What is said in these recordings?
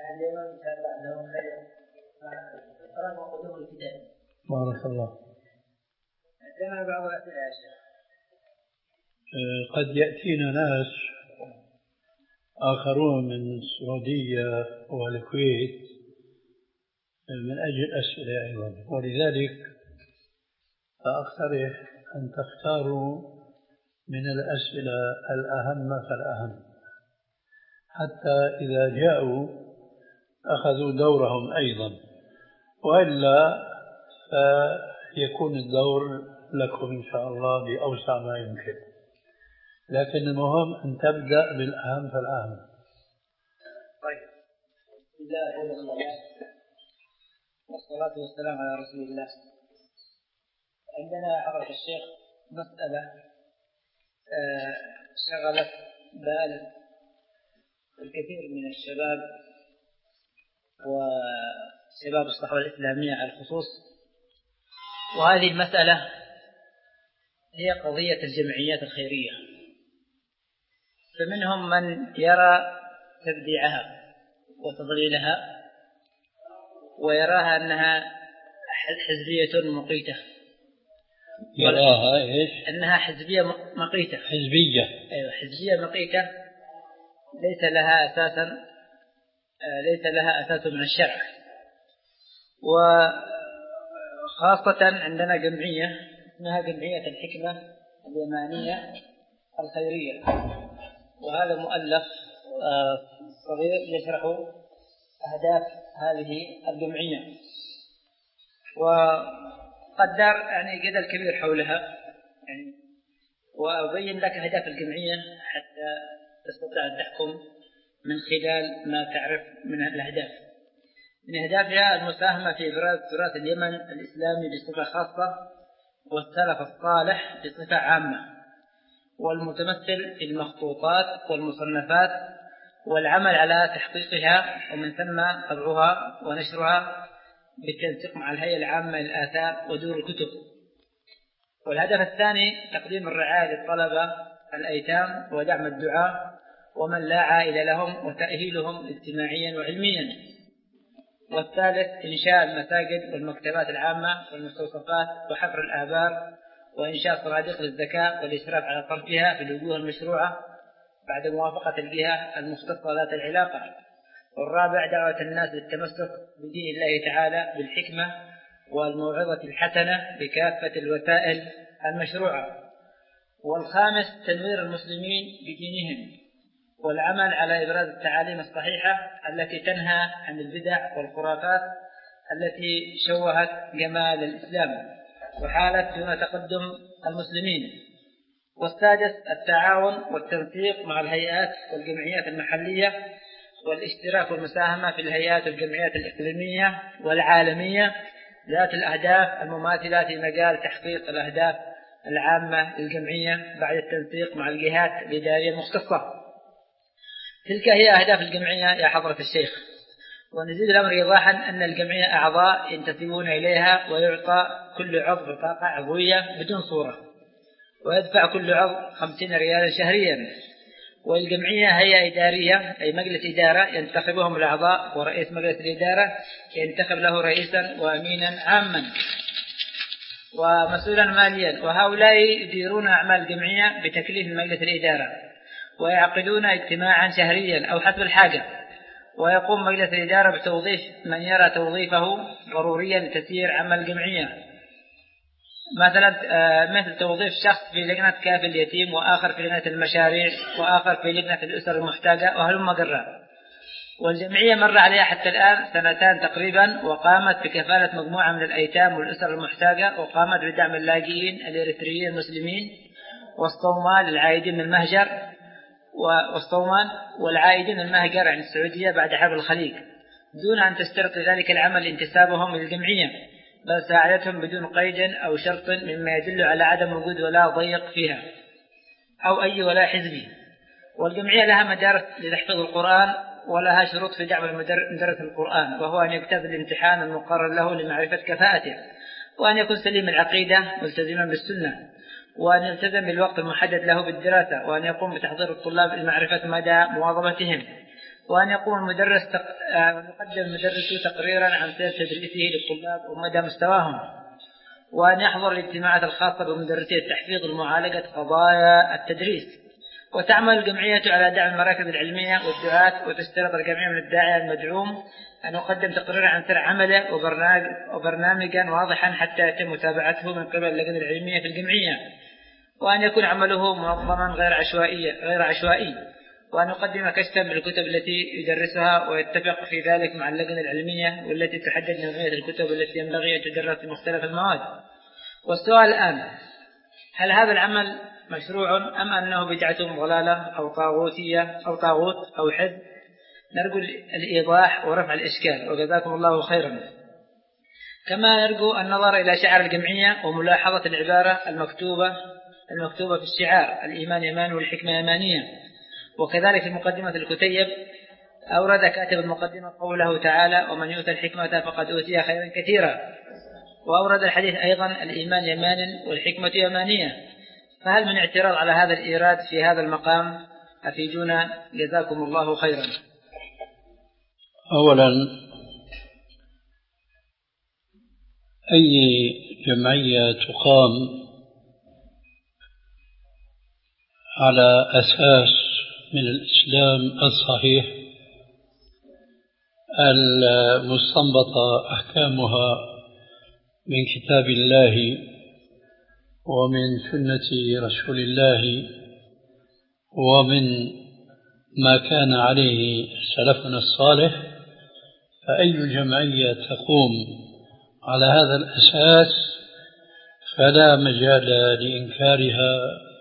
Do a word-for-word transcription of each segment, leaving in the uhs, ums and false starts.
بارك الله. عندنا بعض الأسئلة يا شيخ. قد يأتينا ناس آخرون من السعودية والكويت من أجل أسئلة أيضا، ولذلك فأقترح أن تختاروا من الأسئلة الأهم فالأهم، حتى إذا جاءوا أخذوا دورهم أيضا، وإلا فيكون الدور لكم إن شاء الله بأوسع ما يمكن، لكن المهم أن تبدأ بالأهم فالأهم. طيب، بسم الله الرحمن الرحيم والصلاة والسلام على رسول الله. عندنا حضرة الشيخ مسألة شغلت بال الكثير من الشباب وشباب الصحوة الإسلامية على الخصوص، وهذه المسألة هي قضية الجمعيات الخيرية. فمنهم من يرى تبديعها وتضليلها ويراها أنها حزبية مقيتة. يراها إيش؟ أنها حزبية مقيتة. حزبية. أيوة، حزبية مقيتة ليس لها أساسا ليس لها أساس من الشرع. وخاصة عندنا جمعية اسمها جمعية الحكمة اليمانية الخيرية، وهذا مؤلف صغير يشرح أهداف هذه الجمعية، وقد دار يعني جدل كبير حولها، يعني وأبين لك أهداف الجمعية حتى تستطيع أن تحكم من خلال ما تعرف من الأهداف. من أهدافها المساهمة في إبراز تراث اليمن الإسلامي بصفة خاصة والسلف الصالح بصفة عامة، والمتمثل في المخطوطات والمصنفات والعمل على تحقيقها ومن ثم طبعها ونشرها بالتنسيق مع الهيئة العامة للآثار ودور الكتب. والهدف الثاني تقديم الرعاية للطلبة الأيتام ودعم الدعاة ومن لا عائلة لهم وتأهيلهم اجتماعيا وعلميا. والثالث إنشاء المساجد والمكتبات العامة والمستوصفات وحفر الآبار وإنشاء صناديق للزكاة والإشراف على صرفها في الوجوه المشروعة بعد موافقة الجهة المختصة ذات العلاقة. والرابع دعوة الناس للتمسك بدين الله تعالى بالحكمة والموعظة الحسنة بكافة الوسائل المشروعة. والخامس تنوير المسلمين بدينهم والعمل على إبراز التعاليم الصحيحة التي تنهى عن البدع والخرافات التي شوهت جمال الإسلام وحالت دون تقدم المسلمين. والسادس التعاون والتنسيق مع الهيئات والجمعيات المحلية والاشتراك والمساهمة في الهيئات والجمعيات الإقليمية والعالمية ذات الأهداف المماثلة في مجال تحقيق الأهداف العامة للجمعية بعد التنسيق مع الجهات الإدارية المختصة. تلك هي أهداف الجمعية يا حضرة الشيخ. ونزيد الأمر إيضاحا أن الجمعية أعضاء ينتسبون إليها ويعطى كل عضو بطاقة عضوية بدون صورة، ويدفع كل عضو خمسين ريالا شهريا. والجمعية هي إدارية أي مجلس إدارة ينتخبهم الأعضاء، ورئيس مجلس الإدارة ينتخب له رئيسا وأمينا عاما ومسؤولا ماليا. وهؤلاء يديرون أعمال الجمعية بتكليف مجلس الإدارة، ويعقدون اجتماعا شهريا أو حسب الحاجة. ويقوم مجلس الإدارة بتوظيف من يرى توظيفه ضروريا لتسيير عمل الجمعية، مثلا مثل توظيف شخص في لجنة كافل اليتيم، وآخر في لجنة المشاريع، وآخر في لجنة الأسر المحتاجة، وهلم جرا. والجمعية مر عليها حتى الآن سنتان تقريبا، وقامت بكفالة مجموعة من الأيتام والأسر المحتاجة، وقامت بدعم اللاجئين الإريتريين المسلمين والصومال العائدين من المهجر والصومان والعائدين من المهجر عن السعودية بعد حرب الخليج، دون أن تشترط ذلك العمل انتسابهم للجمعية، بل ساعدتهم بدون قيد أو شرط، مما يدل على عدم وجود ولا ضيق فيها أو أي ولا حزبي. والجمعية لها مدارس لتحفيظ القرآن، ولها شروط في دعم مدرس القرآن، وهو أن يجتاز الامتحان المقرر له لمعرفة كفاءته، وأن يكون سليم العقيدة ملتزما بالسنة، وأن يلتزم بالوقت المحدد له بالدراسة، وأن يقوم بتحضير الطلاب لمعرفة مدى مواظبتهم، وأن يقوم المدرس تق... يقدم مدرسه تقريرا عن سير تدريسه للطلاب ومدى مستواهم، وأن يحضر الاجتماعات الخاصة بمدرسي التحفيظ لمعالجة قضايا التدريس. وتعمل الجمعية على دعم المراكز العلمية والدعاة، وتشترط الجميع من الداعية المدعوم أن يقدم تقريرا عن سير عمله وبرنامجا واضحا حتى يتم متابعته من قبل اللجنة العلمية في الجمعية، وأن يكون عمله منظما غير عشوائي غير عشوائي وأن يقدم كشفا بالكتب التي يدرسها، ويتفق في ذلك مع اللجنة العلمية والتي تحدد نوعية الكتب التي ينبغي أن تدرس في مختلف المواد. والسؤال الآن: هل هذا العمل مشروع أم أنه بدعة ضلالة أو طاغوتية أو طاغوت أو حزب؟ نرجو الإيضاح ورفع الإشكال، وجزاكم الله خيرا. كما نرجو النظر إلى شعار الجمعية وملاحظة العبارة المكتوبة المكتوبة في الشعار: الإيمان يمان والحكمة يمانية. وكذلك في مقدمة الكتيب أورد كاتب المقدمة قوله تعالى: ومن يؤتى الحكمة فقد أوتي خيرا كثيرا. وأورد الحديث أيضا: الإيمان يمان والحكمة يمانية. فهل من اعتراض على هذا الإيراد في هذا المقام؟ أفيدونا جزاكم الله خيرا. أولا، أي جمعية تقام على أساس من الإسلام الصحيح المستنبطة أحكامها من كتاب الله ومن سنة رسول الله ومن ما كان عليه سلفنا الصالح، فأي جمعية تقوم على هذا الأساس فلا مجال لإنكارها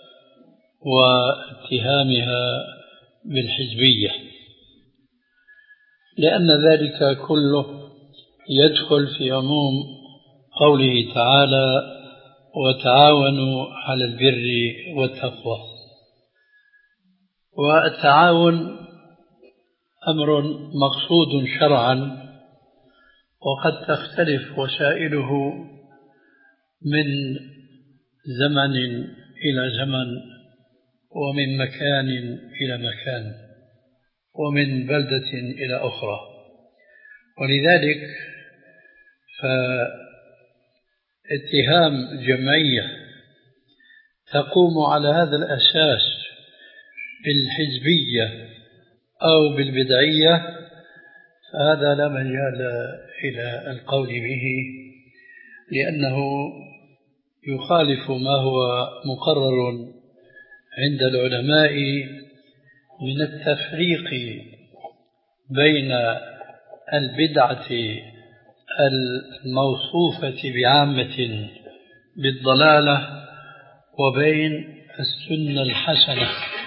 واتهامها بالحزبية، لأن ذلك كله يدخل في عموم قوله تعالى: وتعاونوا على البر والتقوى. والتعاون أمر مقصود شرعا، وقد تختلف وسائله من زمن إلى زمن، ومن مكان إلى مكان، ومن بلدة إلى أخرى. ولذلك فاتهام جمعية تقوم على هذا الأساس بالحزبية أو بالبدعية فهذا لا مجال إلى القول به، لأنه يخالف ما هو مقرر عند العلماء من التفريق بين البدعة الموصوفة بعامة بالضلالة وبين السنة الحسنة.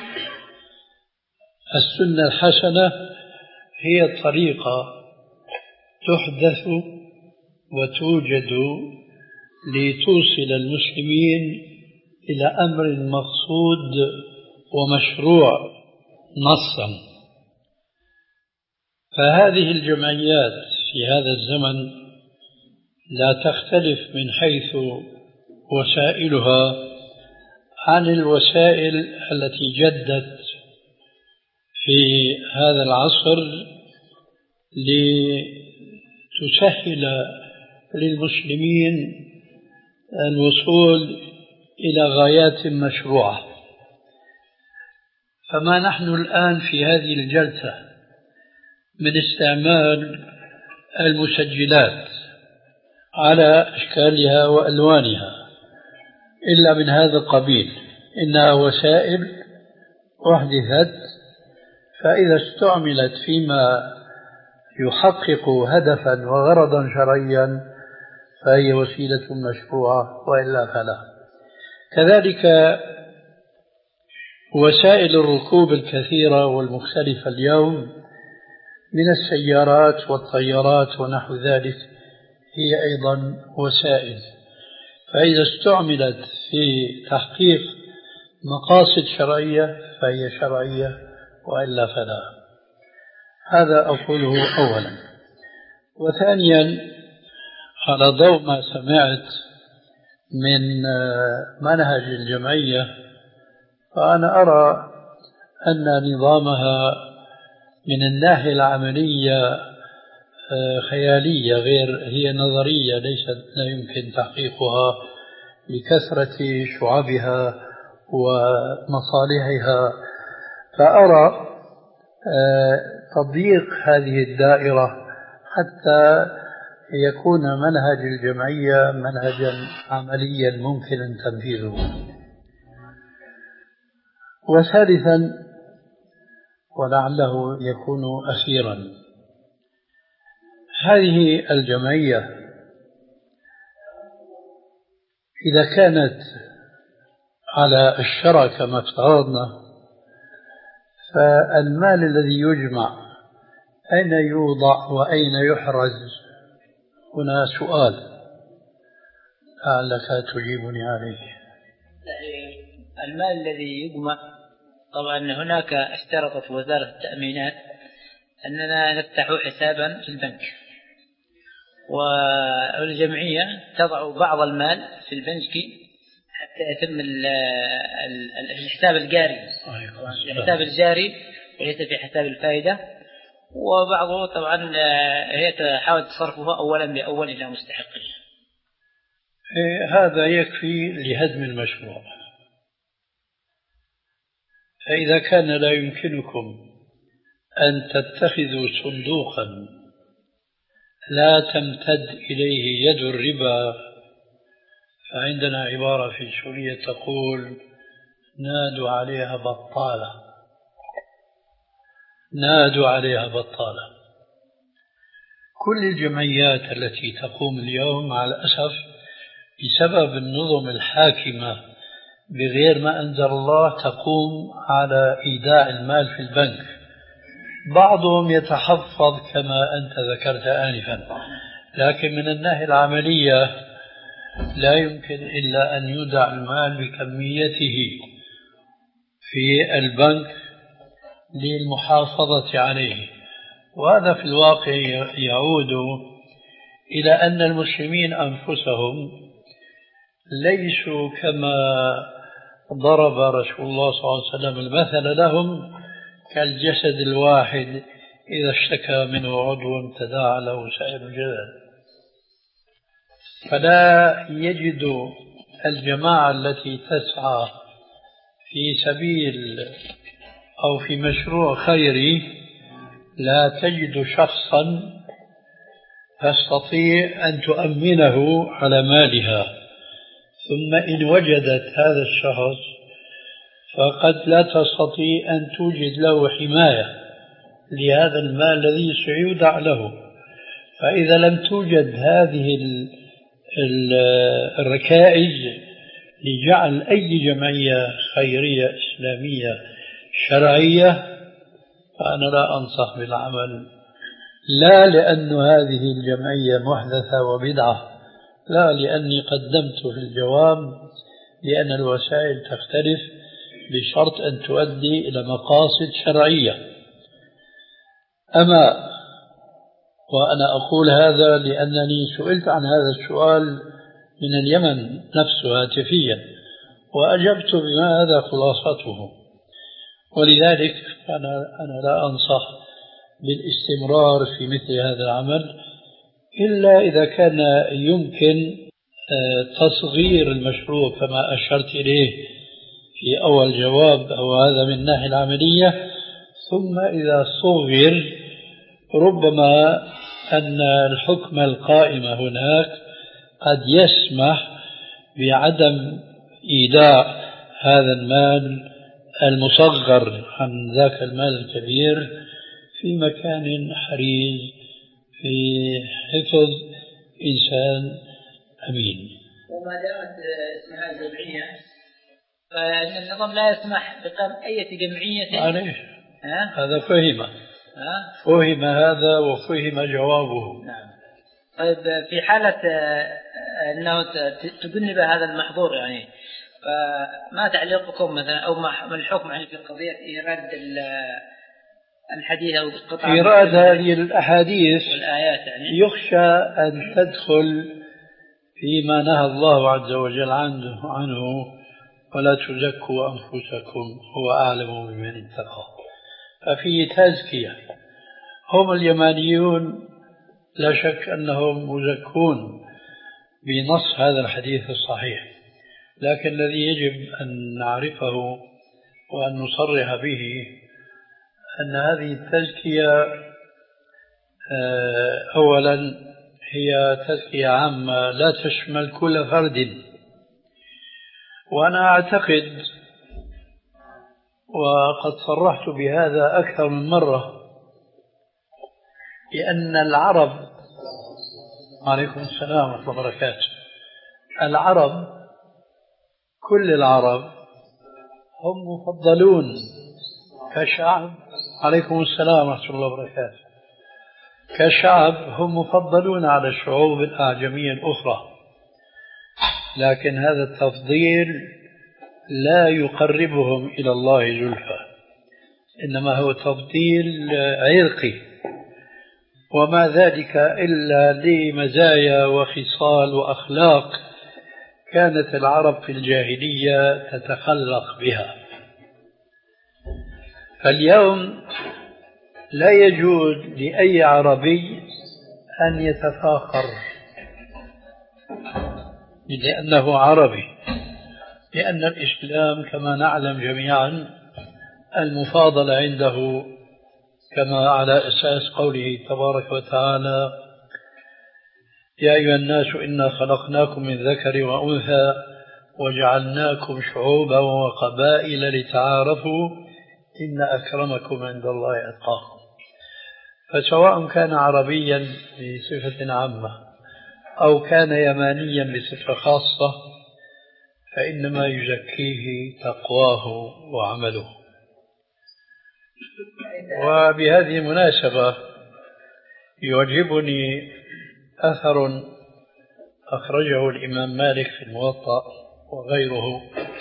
السنة الحسنة هي طريقة تحدث وتوجد لتوصل المسلمين إلى أمر مقصود ومشروع نصا. فهذه الجمعيات في هذا الزمن لا تختلف من حيث وسائلها عن الوسائل التي جدت في هذا العصر لتسهل للمسلمين الوصول إلى غايات مشروعة. فما نحن الآن في هذه الجلسة من استعمال المسجلات على أشكالها وألوانها إلا من هذا القبيل، إنها وسائل أحدثت، فإذا استعملت فيما يحقق هدفا وغرضا شرعيا فهي وسيلة مشروعة، وإلا فلا. كذلك وسائل الركوب الكثيرة والمختلفة اليوم من السيارات والطيارات ونحو ذلك هي أيضا وسائل، فإذا استعملت في تحقيق مقاصد شرعية فهي شرعية، وإلا فلا. هذا أقوله أولا. وثانيا، على ضوء ما سمعت من منهج الجمعية، فأنا أرى أن نظامها من الناحية العملية خيالية، غير هي نظرية ليست لا يمكن تحقيقها لكثرة شعبها ومصالحها. فأرى تضييق هذه الدائرة حتى يكون منهج الجمعية منهجا عمليا ممكن تنفيذه. وثالثا ولعله يكون أخيرا، هذه الجمعية إذا كانت على الشرع كما افترضنا، فالمال الذي يجمع أين يوضع وأين يحرز؟ هنا سؤال لعلك تجيبني عليه. المال الذي يجمع، طبعا هناك اشترطت وزارة التأمينات أننا نفتح حسابا في البنك، والجمعية تضع بعض المال في البنك حتى يتم الحساب الجاري، الحساب الجاري وليس في حساب الفائدة، وبعضه طبعا هي تحاول تصرفه أولا بأول إلى مستحقه. هذا يكفي لهدم المشروع. فإذا كان لا يمكنكم أن تتخذوا صندوقا لا تمتد إليه يد الربا، فعندنا عبارة في سوريا تقول نادوا عليها بطالة، نادوا عليها بطالة. كل الجمعيات التي تقوم اليوم مع الأسف بسبب النظم الحاكمة بغير ما أنزل الله تقوم على إيداع المال في البنك. بعضهم يتحفظ كما أنت ذكرت آنفا، لكن من الناحية العملية لا يمكن إلا أن يودع المال بكميته في البنك للمحافظة عليه. وهذا في الواقع يعود إلى أن المسلمين أنفسهم ليسوا كما ضرب رسول الله صلى الله عليه وسلم المثل لهم كالجسد الواحد إذا اشتكى منه عضو تداعى له سائر الجسد. فلا يجد الجماعة التي تسعى في سبيل أو في مشروع خيري، لا تجد شخصا تستطيع أن تؤمنه على مالها، ثم إن وجدت هذا الشخص فقد لا تستطيع أن توجد له حماية لهذا المال الذي سيودع له. فإذا لم توجد هذه الركائز لجعل أي جمعية خيرية إسلامية شرعية، فأنا لا أنصح بالعمل، لا لأن هذه الجمعية محدثة وبدعة، لا لأني قدمت في الجواب لأن الوسائل تختلف بشرط أن تؤدي إلى مقاصد شرعية. أما وأنا أقول هذا لأنني سئلت عن هذا السؤال من اليمن نفسه هاتفيا وأجبت بما هذا خلاصته. ولذلك أنا, أنا لا أنصح بالاستمرار في مثل هذا العمل إلا إذا كان يمكن تصغير المشروع كما أشرت إليه في أول جواب، أو هذا من الناحية العملية. ثم إذا صغر ربما أن الحكم القائم هناك قد يسمح بعدم إيداع هذا المال المصغر عن ذاك المال الكبير في مكان حريز في حفظ إنسان أمين. وما دامت اسمها جمعية فإن النظام لا يسمح بقام أي جمعية عليه. هذا فهم فهم هذا وفهم جوابه. نعم. طيب في حالة أنه تجنب هذا المحظور يعني، فما تعليقكم مثلا أو ما الحكم يعني في قضية إيراد الحديث أو القطع إيراد هذه الأحاديث والآيات يعني؟ يخشى أن تدخل فيما نهى الله عز وجل عنه, عنه ولا تزكوا أنفسكم هو أعلم بمن اتقى، ففيه تزكية. هم اليمانيون لا شك أنهم مزكون بنص هذا الحديث الصحيح، لكن الذي يجب أن نعرفه وأن نصرح به أن هذه التزكية أولا هي تزكية عامة لا تشمل كل فرد. وأنا أعتقد وقد صرحت بهذا أكثر من مرة بأن العرب، عليكم السلام ورحمة الله وبركاته، العرب كل العرب هم مفضلون كشعب، عليكم السلام ورحمة الله وبركاته، كشعب هم مفضلون على الشعوب الأعجمية الأخرى، لكن هذا التفضيل لا يقربهم إلى الله زلفى، إنما هو تفضيل عرقي، وما ذلك إلا لمزايا وخصال وأخلاق كانت العرب في الجاهلية تتخلق بها. فاليوم لا يجوز لأي عربي أن يتفاخر لأنه عربي، لأن الإسلام كما نعلم جميعا المفاضلة عنده كما على أساس قوله تبارك وتعالى: يا أيها الناس إنا خلقناكم من ذكر وأنثى وجعلناكم شعوبا وقبائل لتعارفوا إن أكرمكم عند الله أتقاكم. فسواء كان عربيا بصفة عامة أو كان يمانيا بصفة خاصة فإنما يزكيه تقواه وعمله. وبهذه المناسبة يعجبني أثر أخرجه الإمام مالك في الموطأ وغيره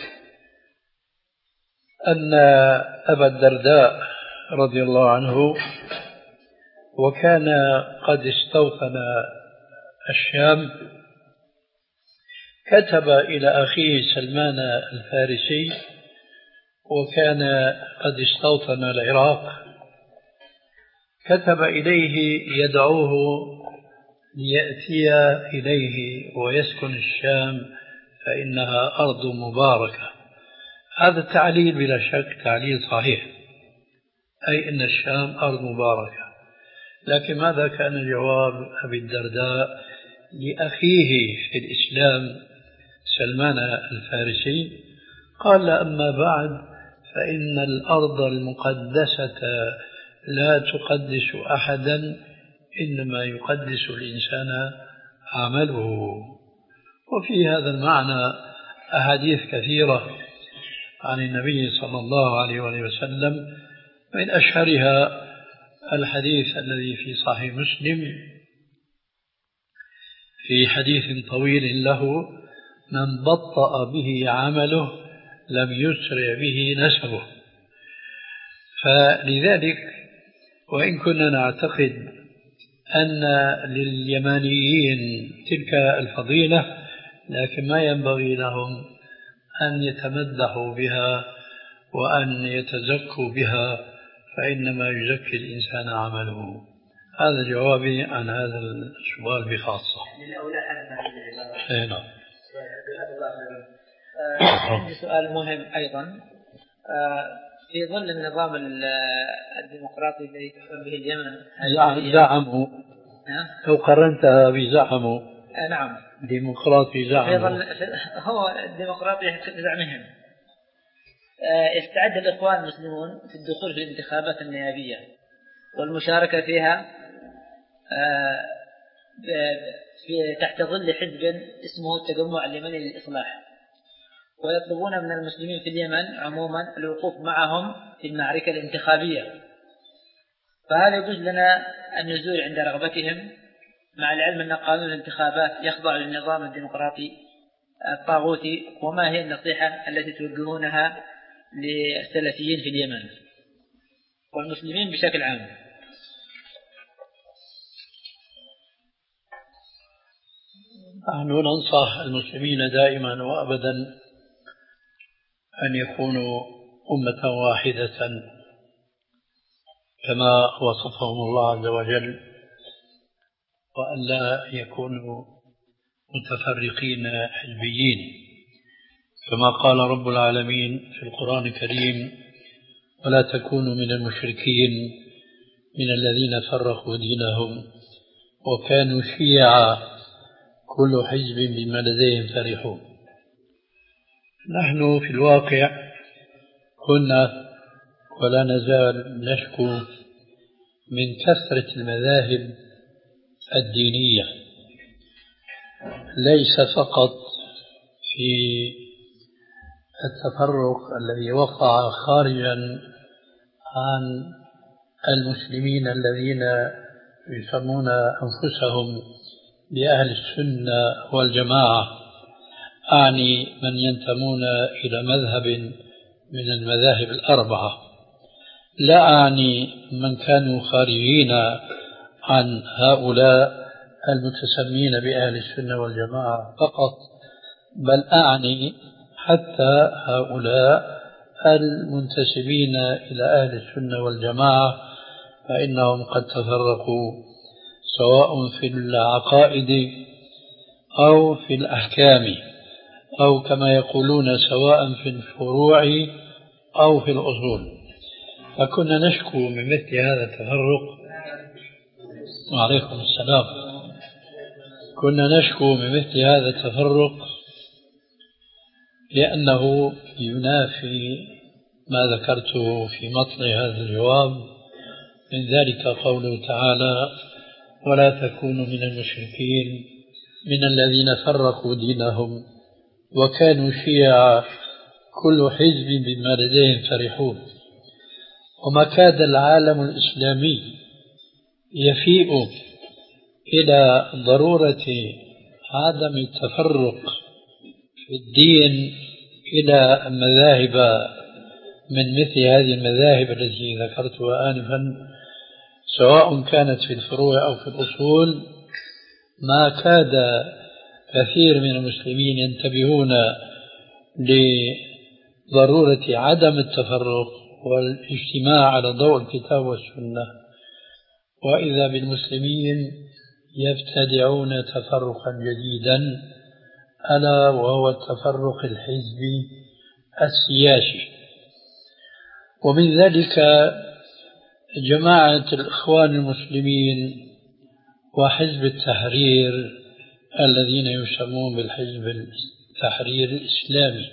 أن أبا الدرداء رضي الله عنه وكان قد استوطن الشام كتب إلى أخيه سلمان الفارسي وكان قد استوطن العراق، كتب إليه يدعوه ليأتي إليه ويسكن الشام فإنها أرض مباركة. هذا التعليل بلا شك تعليل صحيح، أي أن الشام أرض مباركة. لكن ماذا كان جواب أبي الدرداء لأخيه في الإسلام سلمان الفارسي؟ قال: أما بعد فإن الأرض المقدسة لا تقدس أحدا، إنما يقدس الإنسان عمله. وفي هذا المعنى أحاديث كثيرة عن النبي صلى الله عليه وسلم، من أشهرها الحديث الذي في صحيح مسلم في حديث طويل له: من بطأ به عمله لم يسرع به نسبه. فلذلك وإن كنا نعتقد أن لليمانيين تلك الفضيلة، لكن ما ينبغي لهم أن يتمدحوا بها وأن يتزكوا بها، فإنما يزكي الإنسان عمله. هذا جوابي عن هذا السؤال بخاصة. نعم. عندي سؤال مهم أيضا. في ظل النظام الديمقراطي الذي تحكم به اليمن، زعموا لو قرنتها بزعموا نعم ديمقراطي زعموا، هو الديمقراطي بزعمهم. استعد الإخوان المسلمون في الدخول في الانتخابات النيابية والمشاركة فيها في تحت ظل حزب اسمه التجمع اليمني للإصلاح، ويطلبون من المسلمين في اليمن عموما الوقوف معهم في المعركة الانتخابية. فهل يجوز لنا النزول عند رغبتهم، مع العلم أن قانون الانتخابات يخضع للنظام الديمقراطي الطاغوتي؟ وما هي النصيحة التي توجهونها للسلفيين في اليمن والمسلمين بشكل عام؟ نحن ننصح المسلمين دائما وأبدا أن يكونوا أمة واحدة كما وصفهم الله عز وجل، وأن لا يكونوا متفرقين حزبيين، كما قال رب العالمين في القرآن الكريم: ولا تكونوا من المشركين من الذين فرقوا دينهم وكانوا شيعا كل حزب بما لديهم فرحون. نحن في الواقع كنا ولا نزال نشكو من كثرة المذاهب الدينية، ليس فقط في التفرق الذي وقع خارجا عن المسلمين الذين يسمون أنفسهم بأهل السنة والجماعة، أعني من ينتمون إلى مذهب من المذاهب الأربعة، لا أعني من كانوا خارجين عن هؤلاء المتسمين بأهل السنة والجماعة فقط، بل أعني حتى هؤلاء المنتسبين إلى أهل السنة والجماعة، فإنهم قد تفرقوا سواء في العقائد أو في الأحكام، أو كما يقولون سواء في الفروع أو في الأصول. فكنا نشكو من مثل هذا التفرق. وعليكم السلام. كنا نشكو من مثل هذا التفرق لأنه ينافي ما ذكرته في مطلع هذا الجواب، من ذلك قوله تعالى: ولا تكونوا من المشركين من الذين فرقوا دينهم وكانوا شيعا كل حزب بما لديهم فرحون. وما كاد العالم الإسلامي يفيء إلى ضرورة عدم التفرق في الدين إلى مذاهب من مثل هذه المذاهب التي ذكرتها آنفا، سواء كانت في الفروع أو في الأصول. ما كاد كثير من المسلمين ينتبهون لضرورة عدم التفرق والاجتماع على ضوء الكتاب والسنة، وإذا بالمسلمين يبتدعون تفرقا جديدا، ألا وهو التفرق الحزبي السياسي. ومن ذلك جماعة الإخوان المسلمين وحزب التحرير الذين يسمون بالحزب التحرير الإسلامي،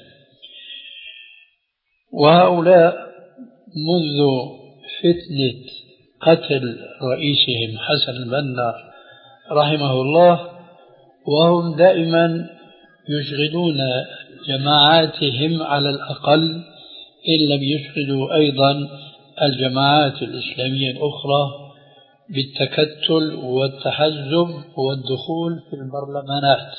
وهؤلاء منذ فتنة قتل رئيسهم حسن البنا رحمه الله وهم دائما يشغلون جماعاتهم على الأقل، إن لم يشغلوا أيضا الجماعات الإسلامية الأخرى، بالتكتل والتحزب والدخول في البرلمانات.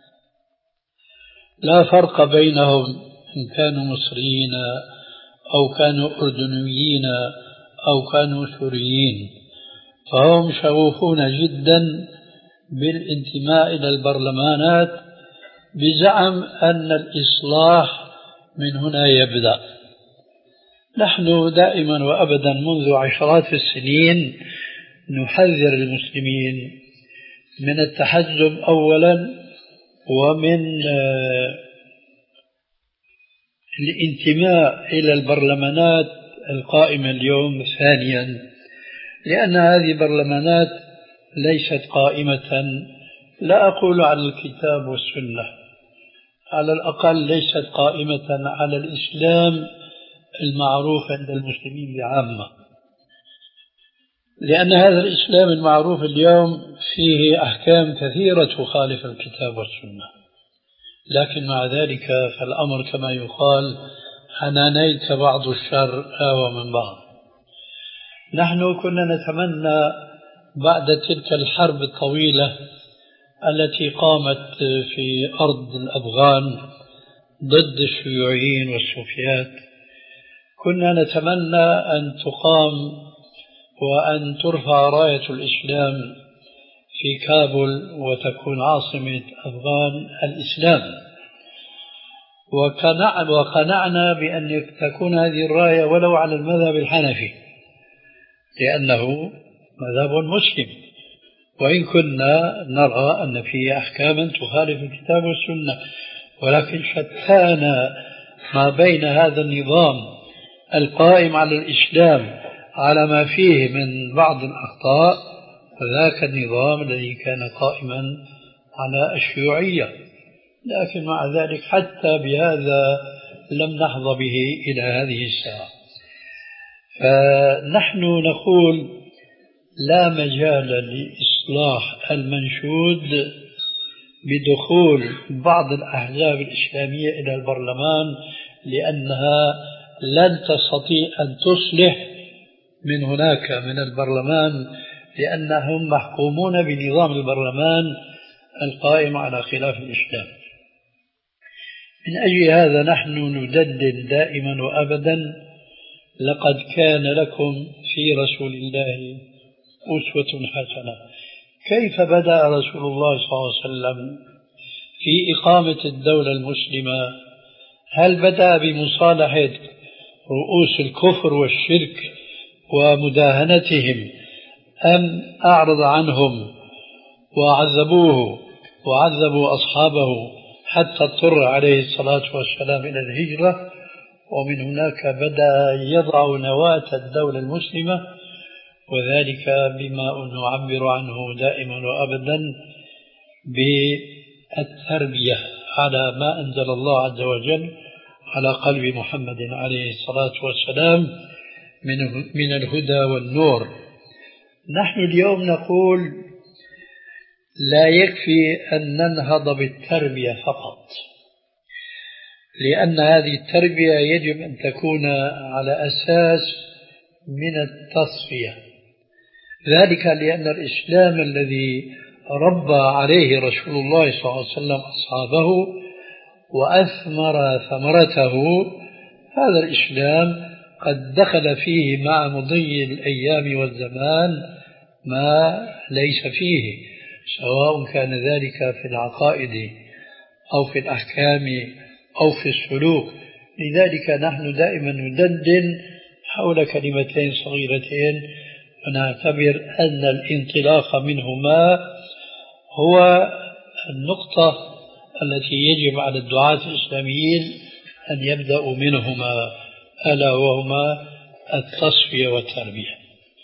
لا فرق بينهم إن كانوا مصريين أو كانوا أردنيين أو كانوا سوريين، فهم شغوفون جدا بالانتماء إلى البرلمانات بزعم أن الإصلاح من هنا يبدأ. نحن دائما وأبدا منذ عشرات السنين نحذر المسلمين من التحزب أولا، ومن الانتماء إلى البرلمانات القائمة اليوم ثانيا، لأن هذه البرلمانات ليست قائمة، لا أقول على الكتاب والسنة، على الأقل ليست قائمة على الإسلام المعروف عند المسلمين بعامة، لأن هذا الإسلام المعروف اليوم فيه أحكام كثيرة تخالف الكتاب والسنة، لكن مع ذلك فالأمر كما يقال حنانيك بعض الشر آوى من بعض. نحن كنا نتمنى بعد تلك الحرب الطويلة التي قامت في أرض الأفغان ضد الشيوعيين والصوفيات، كنا نتمنى أن تقام وأن ترفع راية الإسلام في كابول وتكون عاصمة أفغان الإسلام، وقنعنا بأن تكون هذه الراية ولو على المذهب الحنفي، لأنه مذهب مسلم، وإن كنا نرى أن فيه أحكاما تخالف الكتاب والسنة، ولكن شتان ما بين هذا النظام القائم على الإسلام على ما فيه من بعض الأخطاء وذاك النظام الذي كان قائما على الشيوعية. لكن مع ذلك حتى بهذا لم نحظى به إلى هذه الساعة. فنحن نقول لا مجال لإصلاح المنشود بدخول بعض الأحزاب الإسلامية إلى البرلمان، لأنها لن تستطيع أن تصلح من هناك من البرلمان، لأنهم محكومون بنظام البرلمان القائم على خلاف الإسلام. من أجل هذا نحن ندندن دائما وأبدا: لقد كان لكم في رسول الله أسوة حسنة. كيف بدأ رسول الله صلى الله عليه وسلم في إقامة الدولة المسلمة؟ هل بدأ بمصالحة رؤوس الكفر والشرك ومداهنتهم، أم أعرض عنهم وعذبوه وعذبوا أصحابه حتى اضطر عليه الصلاة والسلام إلى الهجرة؟ ومن هناك بدأ يضع نواة الدولة المسلمة، وذلك بما نعبر عنه دائما وأبدا بالتربية على ما أنزل الله عز وجل على قلب محمد عليه الصلاة والسلام من الهدى والنور. نحن اليوم نقول لا يكفي أن ننهض بالتربية فقط، لأن هذه التربية يجب أن تكون على أساس من التصفية، ذلك لأن الإسلام الذي ربى عليه رسول الله صلى الله عليه وسلم أصحابه وأثمر ثمرته، هذا الإسلام قد دخل فيه مع مضي الأيام والزمان ما ليس فيه، سواء كان ذلك في العقائد أو في الأحكام أو في السلوك. لذلك نحن دائما ندندن حول كلمتين صغيرتين، ونعتبر أن الانطلاق منهما هو النقطة التي يجب على الدعاة الإسلاميين أن يبدأوا منهما، ألا وهما التصفية والتربية،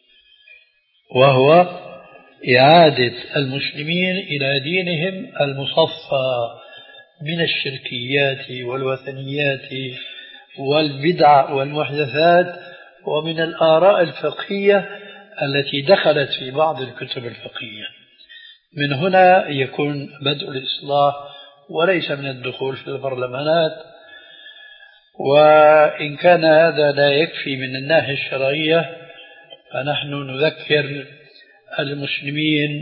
وهو إعادة المسلمين إلى دينهم المصفى من الشركيات والوثنيات والبدع والمحدثات ومن الآراء الفقهية التي دخلت في بعض الكتب الفقهية. من هنا يكون بدء الإصلاح، وليس من الدخول في البرلمانات. وإن كان هذا لا يكفي من الناحية الشرعية، فنحن نذكر المسلمين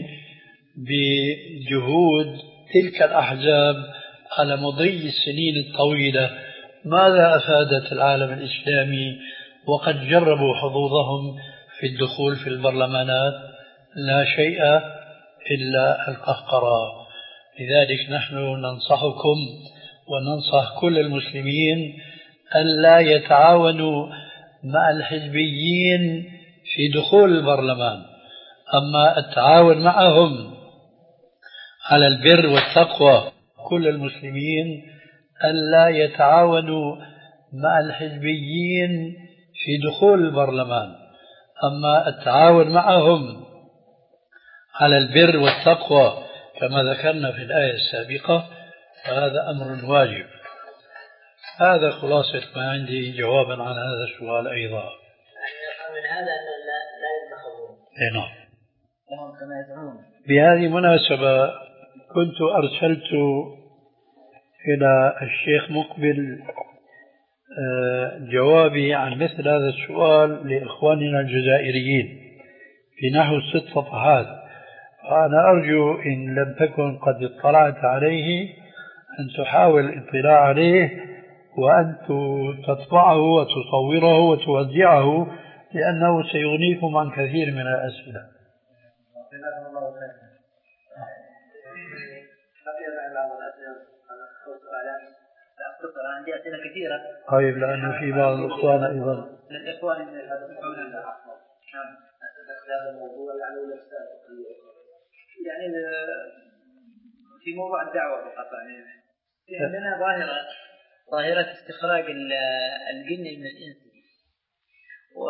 بجهود تلك الأحزاب على مضي السنين الطويلة. ماذا أفادت العالم الإسلامي وقد جربوا حظوظهم في الدخول في البرلمانات؟ لا شيء إلا القهقرة. لذلك نحن ننصحكم وننصح كل المسلمين ألا يتعاونوا مع الحزبيين في دخول البرلمان، أما التعاون معهم على البر والتقوى. كل المسلمين ألا يتعاونوا مع الحزبيين في دخول البرلمان، أما التعاون معهم على البر والتقوى كما ذكرنا في الآية السابقة، فهذا أمر واجب. هذا خلاصة ما عندي جوابا عن هذا السؤال أيضا. من هذا أن لا ينتخبون. نعم. لهم كما يدعون. بهذه المناسبة كنت أرسلت إلى الشيخ مقبل جوابي عن مثل هذا السؤال لإخواننا الجزائريين في نحو ست صفحات، فأنا أرجو إن لم تكن قد اطلعت عليه أن تحاول الاطلاع عليه، وأن تطبعه وتصوره وتوزعه، لأنه سيغنيكم عن كثير من الأسئلة. عندي أسئلة كثيرة. طيب، لأنه في بعض الإخوان أيضا. الإخوان هذا الموضوع يعني يعني في موضوع الدعوة فقط يعني عندنا ظاهرة ظاهرة استخراج الجن من الإنس و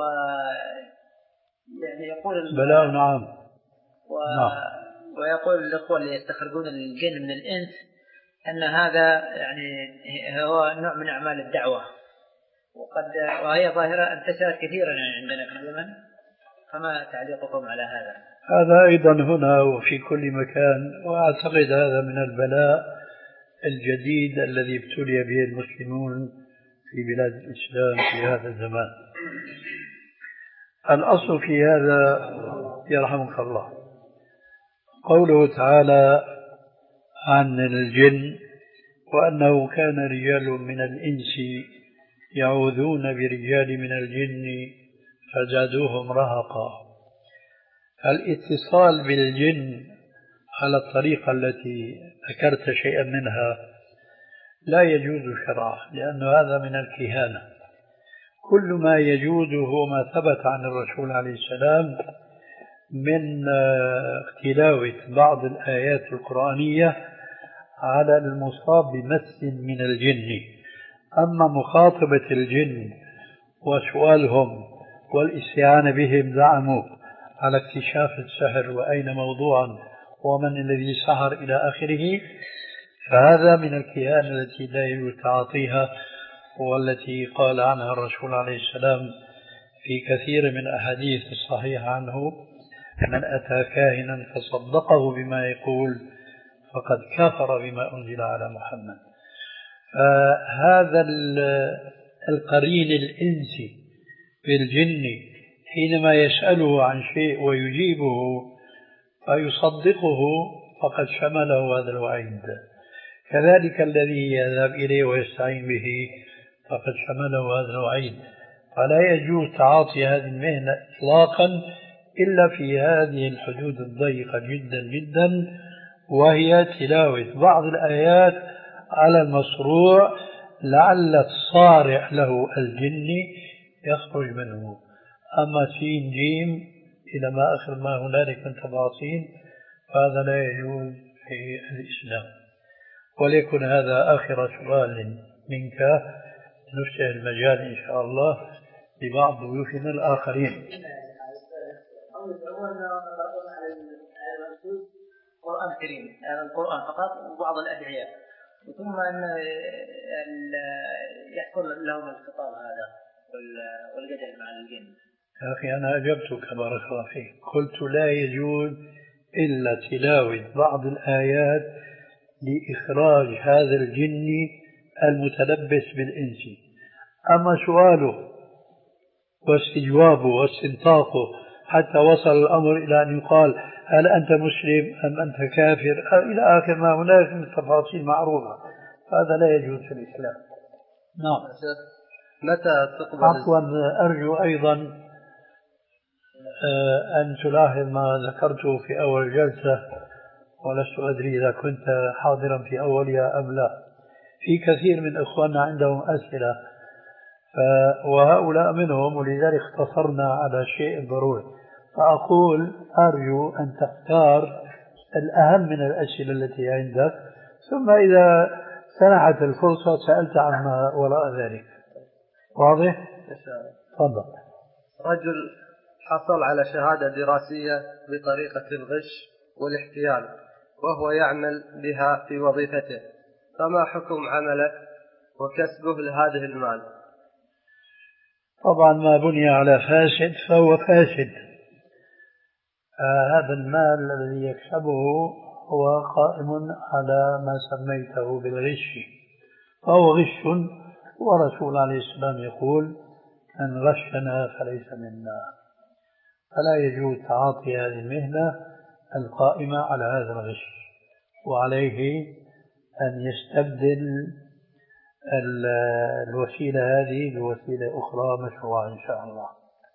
يعني يقول بلاء نعم و... ويقول الأخوة اللي يستخرجون الجن من الإنس أن هذا يعني هو نوع من أعمال الدعوة وقد وهي ظاهرة انتشرت كثيرا عندنا في اليمن فما تعليقكم على هذا؟ هذا أيضا هنا وفي كل مكان وأعتقد هذا من البلاء الجديد الذي ابتلي به المسلمون في بلاد الإسلام في هذا الزمان. الأصل في هذا يرحمك الله قوله تعالى عن الجن وأنه كان رجال من الإنس يعوذون برجال من الجن فزادوهم رهقا. الاتصال بالجن على الطريقة التي ذكرت شيئا منها لا يجوز شرعا لأن هذا من الكهانة. كل ما يجوز هو ما ثبت عن الرسول عليه السلام من تلاوة بعض الآيات القرآنية على المصاب بمس من الجن. أما مخاطبة الجن وسؤالهم والاستعانة بهم زعموا على اكتشاف السحر وأين موضوعا ومن الذي سحر إلى آخره فهذا من الكهانة التي لا يجوز تعاطيها والتي قال عنها الرسول عليه السلام في كثير من أحاديث الصحيحة عنه من أتى كاهنا فصدقه بما يقول فقد كفر بما أنزل على محمد. فهذا القرين الإنسي بالجن حينما يسأله عن شيء ويجيبه فيصدقه فقد شمله هذا الوعيد. كذلك الذي يذهب إليه ويستعين به فقد شمله هذا الوعيد. فلا يجوز تعاطي هذه المهنة إطلاقا إلا في هذه الحدود الضيقة جدا جدا وهي تلاوة بعض الآيات على المصروع لعل الصارع له الجن يخرج منه. أما سين جيم إلى ما آخر ما هنالك من تفاصيل فهذا لا يجوز في الإسلام. وليكن هذا آخر سؤال منك نفتح المجال إن شاء الله لبعض ضيوفنا الآخرين. القرآن الكريم القرآن فقط وبعض الأدعية ثم أن يحصل لهم الخطاب هذا والجدل مع الجن. يا أخي أنا أجبتك بارك الله فيك قلت لا يجوز إلا تلاوة بعض الآيات لإخراج هذا الجن المتلبس بالإنس. أما سؤاله واستجوابه واستنطاقه حتى وصل الأمر إلى أن يقال هل أنت مسلم أم أنت كافر إلى آخر ما هناك من التفاصيل معروفة هذا لا يجوز في الإسلام. نعم. متى تقبل؟ عفوا أرجو أيضا أن تلاحظ ما ذكرته في أول جلسة ولست أدري إذا كنت حاضرا في أولها أم لا. في كثير من إخواننا عندهم أسئلة وهؤلاء منهم ولذلك اختصرنا على شيء ضروري. فأقول أرجو أن تختار الأهم من الأسئلة التي عندك ثم إذا سنحت الفرصة سألت عما وراء ذلك. واضح؟ تفضل. رجل حصل على شهادة دراسية بطريقة الغش والاحتيال وهو يعمل بها في وظيفته فما حكم عمله وكسبه لهذه المال؟ طبعا ما بني على فاسد فهو فاسد. آه هذا المال الذي يكسبه هو قائم على ما سميته بالغش فهو غش ورسول عليه السلام يقول من غشنا فليس منا. فلا يجوز تعاطي هذه المهنة القائمة على هذا الغش وعليه أن يستبدل الوسيلة هذه بوسيلة أخرى مشروعة إن شاء الله.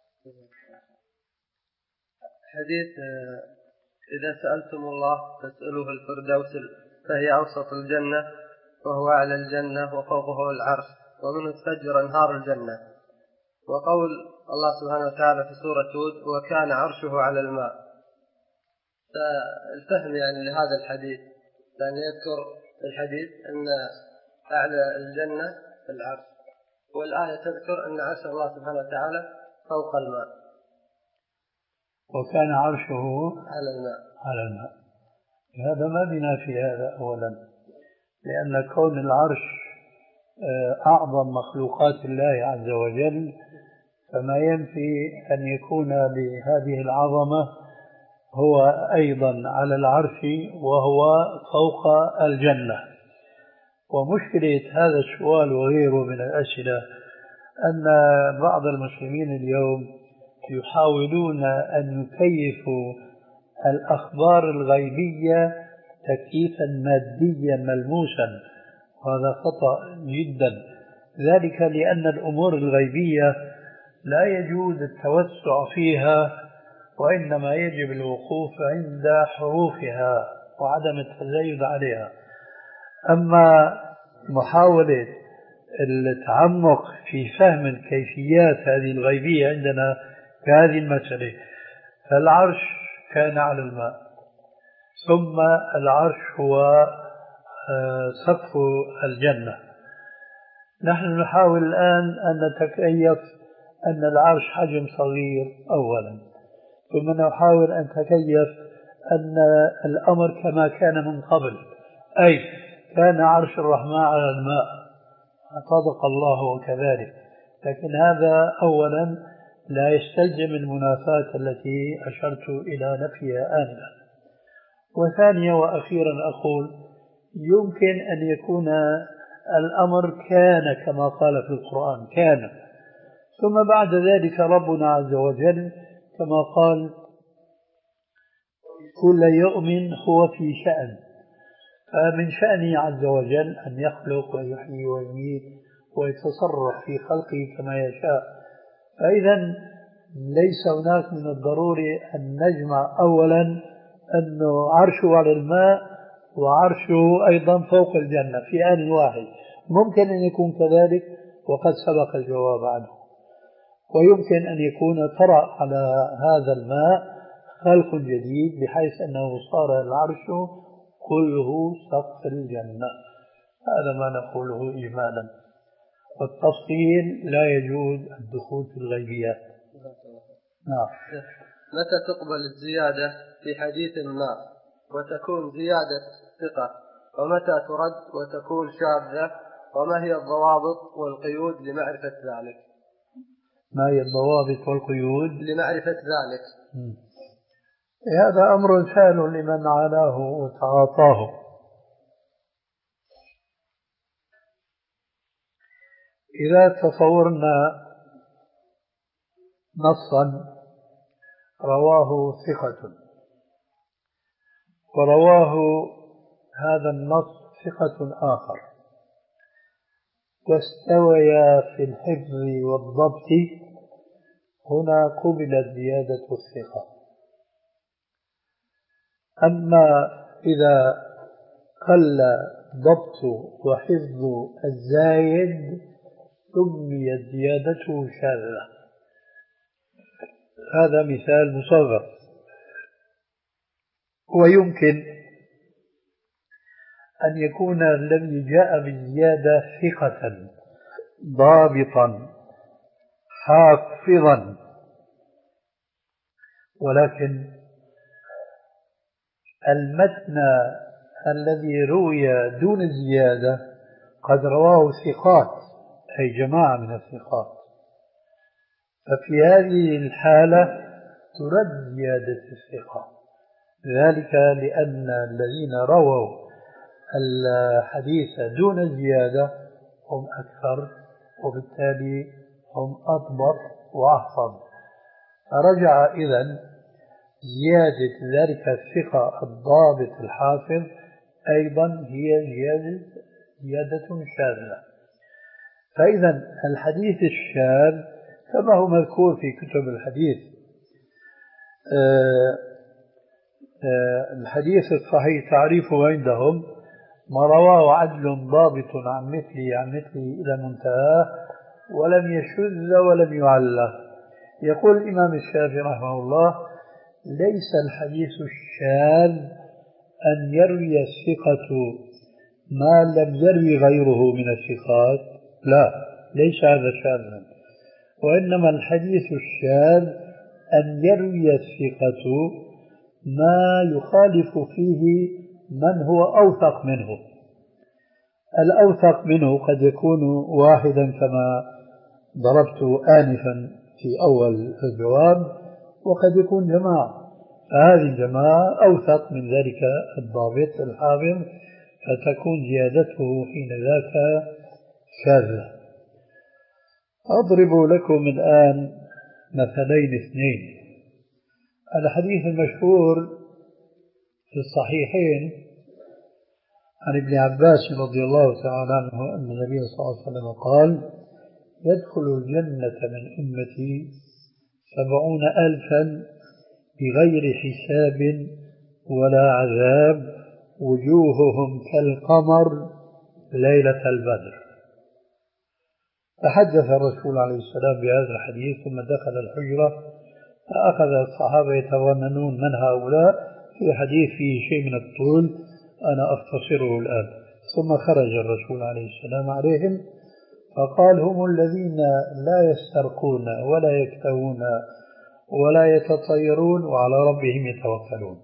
حديث إذا سألتم الله فاسألوه الفردوس فهي أوسط الجنة وهو أعلى الجنة وفوقه العرش ومنه تفجر أنهار الجنة. وقول الله سبحانه وتعالى في سورة هود وكان عرشه على الماء. فالفهم يعني لهذا الحديث، لأن يذكر الحديث أن أعلى الجنة العرش، والآية تذكر أن عرش الله سبحانه وتعالى فوق الماء. وكان عرشه على الماء على الماء. هذا ما بينافي هذا أولا، لأن كون العرش أعظم مخلوقات الله عز وجل، فما ينفي أن يكون بهذه العظمة هو أيضا على العرش وهو فوق الجنة. ومشكلة هذا السؤال وغيره من الأسئلة أن بعض المسلمين اليوم يحاولون أن يكيفوا الأخبار الغيبية تكييفا ماديا ملموسا، وهذا خطأ جدا. ذلك لأن الأمور الغيبية لا يجوز التوسع فيها، وإنما يجب الوقوف عند حروفها وعدم التزايد عليها. أما محاولة التعمق في فهم الكيفيات هذه الغيبية عندنا كهذه المسألة، فالعرش كان على الماء، ثم العرش هو سقف الجنة. نحن نحاول الآن أن نتكيف أن العرش حجم صغير أولا، ثم نحاول أن نتكيف أن الأمر كما كان من قبل، أي كان عرش الرحمن على الماء، صدق الله وكذلك. لكن هذا أولا لا يستلزم المنافاة التي أشرت إلى نفيها آنفا. وثانيا وأخيرا أقول يمكن أن يكون الأمر كان كما قال في القرآن كان، ثم بعد ذلك ربنا عز وجل كما قال كل يوم هو في شأن، فمن شأنه عز وجل أن يخلق ويحيي ويميت ويتصرف في خلقه كما يشاء. فإذا ليس هناك من الضروري أن نجمع أولا أنه عرشه على الماء وعرشه أيضا فوق الجنة في آن واحد. ممكن أن يكون كذلك وقد سبق الجواب عنه، ويمكن أن يكون طرأ على هذا الماء خلق جديد بحيث أنه صار العرش كله سقف الجنة. هذا ما نقوله إجمالا، والتفصيل لا يجوز الدخول في الغيبيات. نعم. متى تقبل الزيادة في حديث ما وتكون زيادة ثقة، ومتى ترد وتكون شاذة، وما هي الضوابط والقيود لمعرفة ذلك؟ ما هي الضوابط والقيود لمعرفة ذلك؟ م. هذا أمر سهل لمن عاناه وتعاطاه. إذا تصورنا نصا رواه ثقة، ورواه هذا النص ثقة آخر، واستويا في الحفظ والضبط، هنا قبلت زيادة الثقة. أما إذا قل ضبط وحفظ الزايد سميت زيادته شاذة. هذا مثال مصغر. ويمكن أن يكون الذي جاء بالزيادة ثقة ضابطا حافظا، ولكن المتن الذي روي دون الزيادة قد رواه ثقات، أي جماعة من الثقات، ففي هذه الحالة ترد زيادة الثقة، ذلك لأن الذين رووا الحديث دون الزيادة هم أكثر، وبالتالي هم أضبط وأحفظ. فرجع إذن زيادة ذلك الثقة الضابط الحافظ أيضا هي زيادة زيادة شاذة. فإذا الحديث الشاذ كما هو مذكور في كتب الحديث، آه آه الحديث الصحيح تعريفه عندهم ما رواه عدل ضابط عن مثله عن مثله إلى منتهاه ولم يشذ ولم يعلى. يقول الإمام الشافعي رحمه الله: ليس الحديث الشاذ أن يروي الثقة ما لم يروي غيره من الثقات، لا، ليس هذا شاذا، وإنما الحديث الشاذ أن يروي الثقة ما يخالف فيه من هو أوثق منه. الأوثق منه قد يكون واحدا كما ضربت آنفا في أول الجواب، وقد يكون جماعة، فهذه الجماعة أوثق من ذلك الضابط الحافظ، فتكون زيادته حين ذاك شاذة. أضرب لكم الآن مثلين اثنين. الحديث المشهور في الصحيحين عن ابن عباس رضي الله تعالى عنه أن النبي صلى الله عليه وسلم قال: يدخل الجنة من أمتي سبعون ألفا بغير حساب ولا عذاب، وجوههم كالقمر ليلة البدر. تحدث الرسول عليه السلام بهذا الحديث ثم دخل الحجرة، فأخذ الصحابة يتظننون من هؤلاء في حديث فيه شيء من الطول، أنا أختصره الآن. ثم خرج الرسول عليه السلام عليهم فقال: هم الذين لا يسترقون ولا يكتوون ولا يتطيرون وعلى ربهم يتوكلون.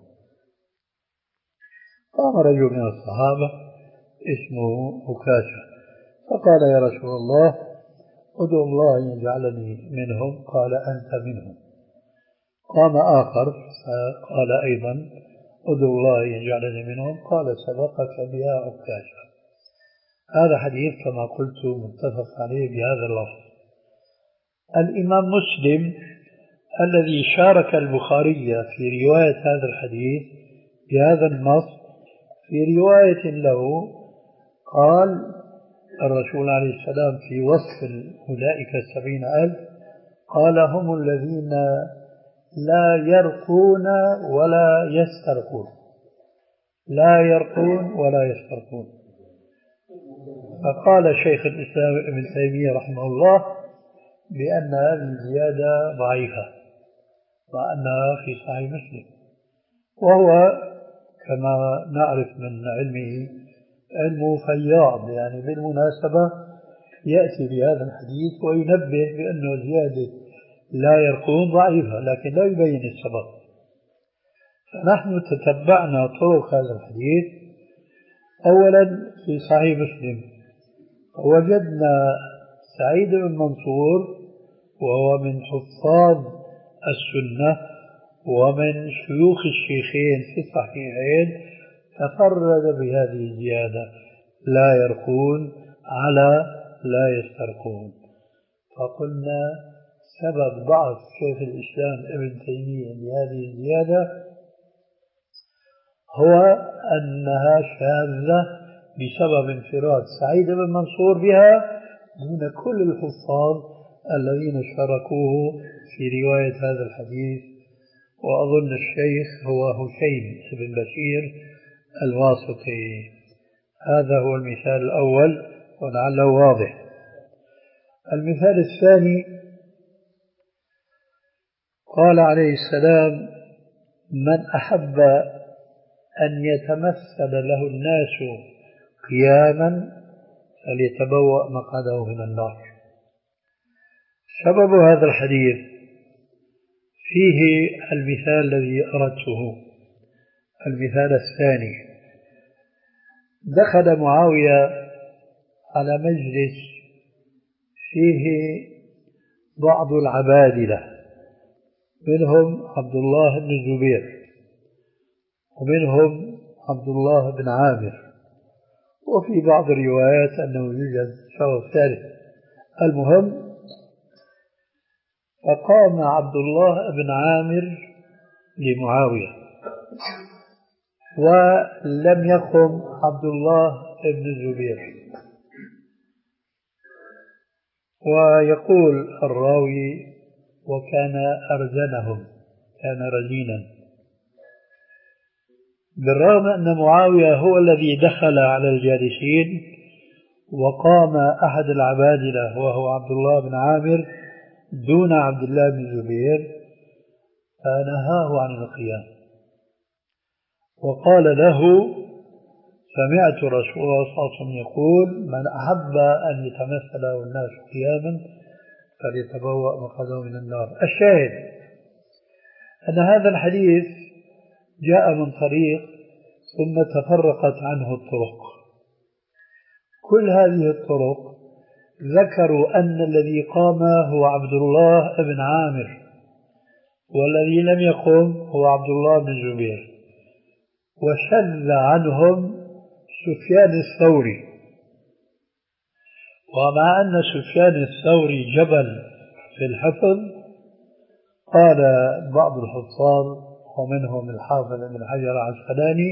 قام رجل من الصحابة اسمه عكاشة فقال: يا رسول الله، ادعو الله أن يجعلني منهم. قال: أنت منهم. قام آخر فقال أيضا: ادعو الله أن يجعلني منهم. قال: سبقك بها عكاشة. هذا حديث كما قلت متفق عليه بهذا اللفظ. الإمام مسلم الذي شارك البخاري في رواية هذا الحديث بهذا النص، في رواية له قال الرسول عليه السلام في وصف أولئك السبعين ألف، قال: هم الذين لا يرقون ولا يسترقون. لا يرقون ولا يسترقون. فقال شيخ الإسلام ابن تيمية رحمه الله بأن هذه الزيادة ضعيفة، مع أنها في صحيح مسلم، وهو كما نعرف من علمه علمه فياض، يعني بالمناسبة يأتي بهذا الحديث وينبه بأنه زيادة لا يرقون ضعيفة، لكن لا يبين السبب. فنحن تتبعنا طرق هذا الحديث. أولا في صحيح مسلم وجدنا سعيد بن منصور وهو من حفاظ السنة ومن شيوخ الشيخين في الصحيحين، تفرد بهذه الزيادة: لا يرقون على لا يسترقون. فقلنا سبب ضعف شيخ الإسلام ابن تيمية لهذه الزيادة هو أنها شاذة بسبب انفراد سعيد بن منصور بها دون كل الحفاظ الذين شاركوه في رواية هذا الحديث. وأظن الشيخ هو هشيم بن بشير الواسطي. هذا هو المثال الأول ولعله واضح. المثال الثاني قال عليه السلام: من أحب أن يتمثل له الناس قياما فليتبوأ مقعده من النار. سبب هذا الحديث فيه المثال الذي أردته. المثال الثاني: دخل معاوية على مجلس فيه بعض العبادلة، منهم عبد الله بن الزبير ومنهم عبد الله بن عامر، وفي بعض الروايات أنه يوجد شخص ثالث. المهم فقام عبد الله بن عامر لمعاوية ولم يقم عبد الله بن الزبير. ويقول الراوي: وكان أرزنهم، كان رزينا، بالرغم أن معاوية هو الذي دخل على الجالسين وقام أحد العبادلة وهو عبد الله بن عامر دون عبد الله بن الزبير فنهاه عن القيام وقال له سمعت رسول الله صلى الله عليه وسلم يقول من أحب أن يتمثل له الناس قياما فليتبوأ مقعده من النار. الشاهد أن هذا الحديث جاء من طريق ثم تفرقت عنه الطرق. كل هذه الطرق ذكروا أن الذي قام هو عبد الله بن عامر والذي لم يقم هو عبد الله بن الزبير، وشذ عنهم سفيان الثوري. ومع أن سفيان الثوري جبل في الحفظ، قال بعض الحفاظ ومنهم الحافظ ابن حجر العسقلاني،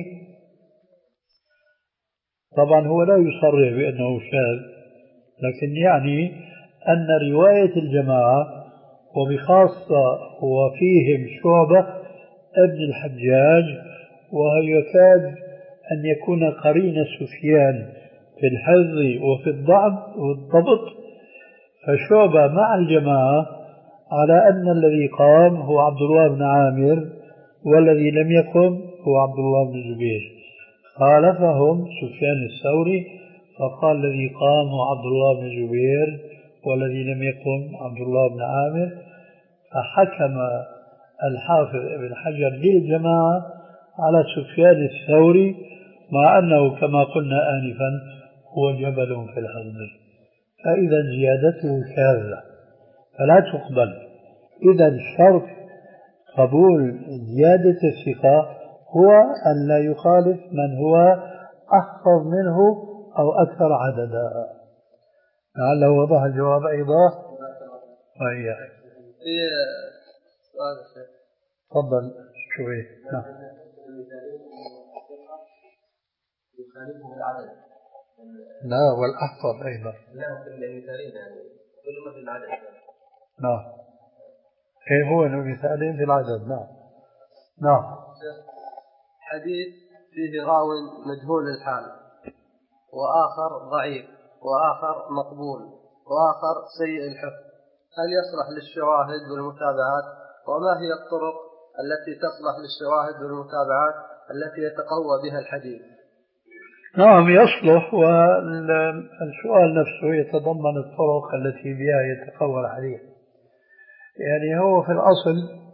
طبعا هو لا يصرح بأنه شاذ، لكن يعني أن رواية الجماعة وبخاصة وفيهم شعبة ابن الحجاج وهو يكاد أن يكون قرين سفيان في الحفظ وفي الضعف والضبط، فشعبة مع الجماعة على أن الذي قام هو عبد الله بن عامر والذي لم يقم هو عبد الله بن الزبير. خالفهم سفيان الثوري فقال الذي قام هو عبد الله بن الزبير والذي لم يقم عبد الله بن عامر، فحكم الحافظ ابن حجر للجماعة على سفيان الثوري مع أنه كما قلنا آنفا هو جبل في الحفظ، فإذا زيادته شاذة فلا تقبل. إذا شرط قبول زيادة الثقة هو أن لا يخالف من هو أحفظ منه أو أكثر عددا. لعله وضح الجواب أيضا. وإياك في سؤال الشيخ. تفضل شوي. لا والأحفظ أيضا. لا في المثالين يعني كل ما في العدد. نعم. إيه هو المثالين في العدد. نعم. نعم. حديث فيه راو مجهول الحال وآخر ضعيف وآخر مقبول وآخر سيء الحفظ، هل يصلح للشواهد والمتابعات؟ وما هي الطرق التي تصلح للشواهد والمتابعات التي يتقوى بها الحديث؟ نعم يصلح، والسؤال نفسه يتضمن الطرق التي بها يتقوى الحديث. يعني هو في الأصل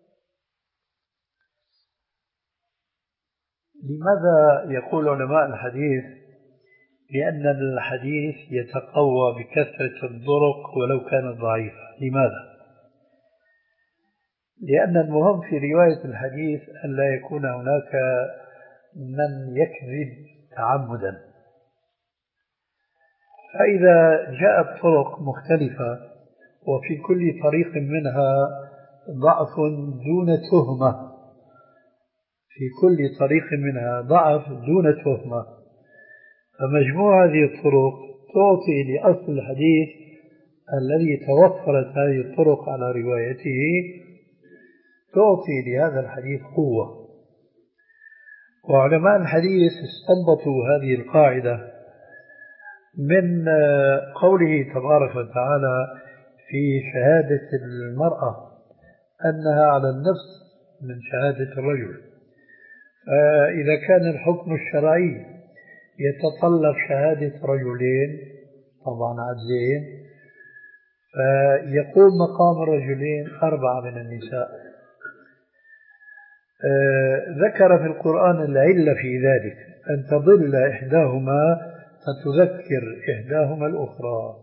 لماذا يقول علماء الحديث لأن الحديث يتقوى بكثرة الطرق ولو كانت ضعيفة؟ لماذا؟ لأن المهم في رواية الحديث أن لا يكون هناك من يكذب تعمدا، فإذا جاءت طرق مختلفة وفي كل طريق منها ضعف دون تهمة، في كل طريق منها ضعف دون تهمة، فمجموع هذه الطرق تعطي لأصل الحديث الذي توفرت هذه الطرق على روايته تعطي لهذا الحديث قوة. وعلماء الحديث استنبطوا هذه القاعدة من قوله تبارك وتعالى في شهادة المرأة أنها على النفس من شهادة الرجل، فإذا كان الحكم الشرعي يتطلب شهادة رجلين طبعا عدلين، فيقوم مقام الرجلين أربعة من النساء. ذكر في القرآن العلة في ذلك أن تضل إحداهما فتذكر إحداهما الأخرى،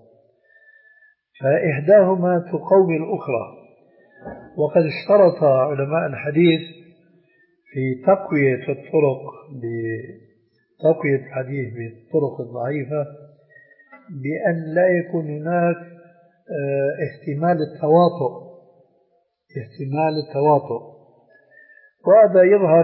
فإحداهما تقوي الأخرى. وقد اشترط علماء الحديث في تقوية الطرق بتقوية الحديث بالطرق الضعيفة بأن لا يكون هناك احتمال التواطؤ احتمال التواطؤ وهذا يظهر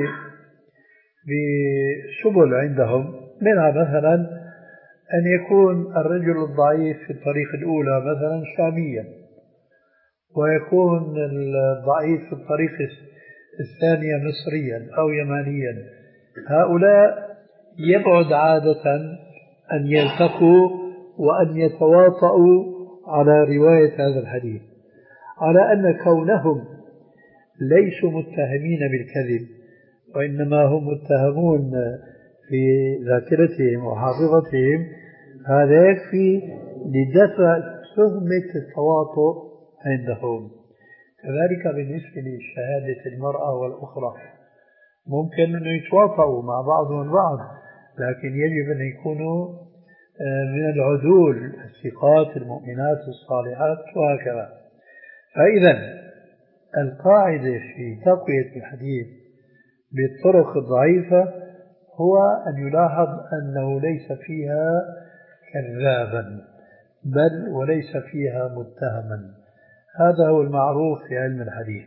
بسبل عندهم، منها مثلا أن يكون الرجل الضعيف في الطريق الأولى مثلا شاميا، ويكون الضعيف في الطريق الثانية مصريا أو يمانيا. هؤلاء يبعد عادة أن يلتقوا وأن يتواطؤوا على رواية هذا الحديث على أن كونهم ليسوا متهمين بالكذب وإنما هم متهمون في ذاكرتهم وحافظتهم، هذا يكفي لدفع تهمة التواطؤ عندهم. كذلك بالنسبة لشهادة المرأة والأخرى، ممكن أن يتواطؤوا مع بعضهم البعض، لكن يجب أن يكونوا من العدول الثقات المؤمنات الصالحات وهكذا. فإذا القاعدة في تقوية الحديث بالطرق الضعيفة هو أن يلاحظ أنه ليس فيها كذابا بل وليس فيها متهما. هذا هو المعروف في علم الحديث.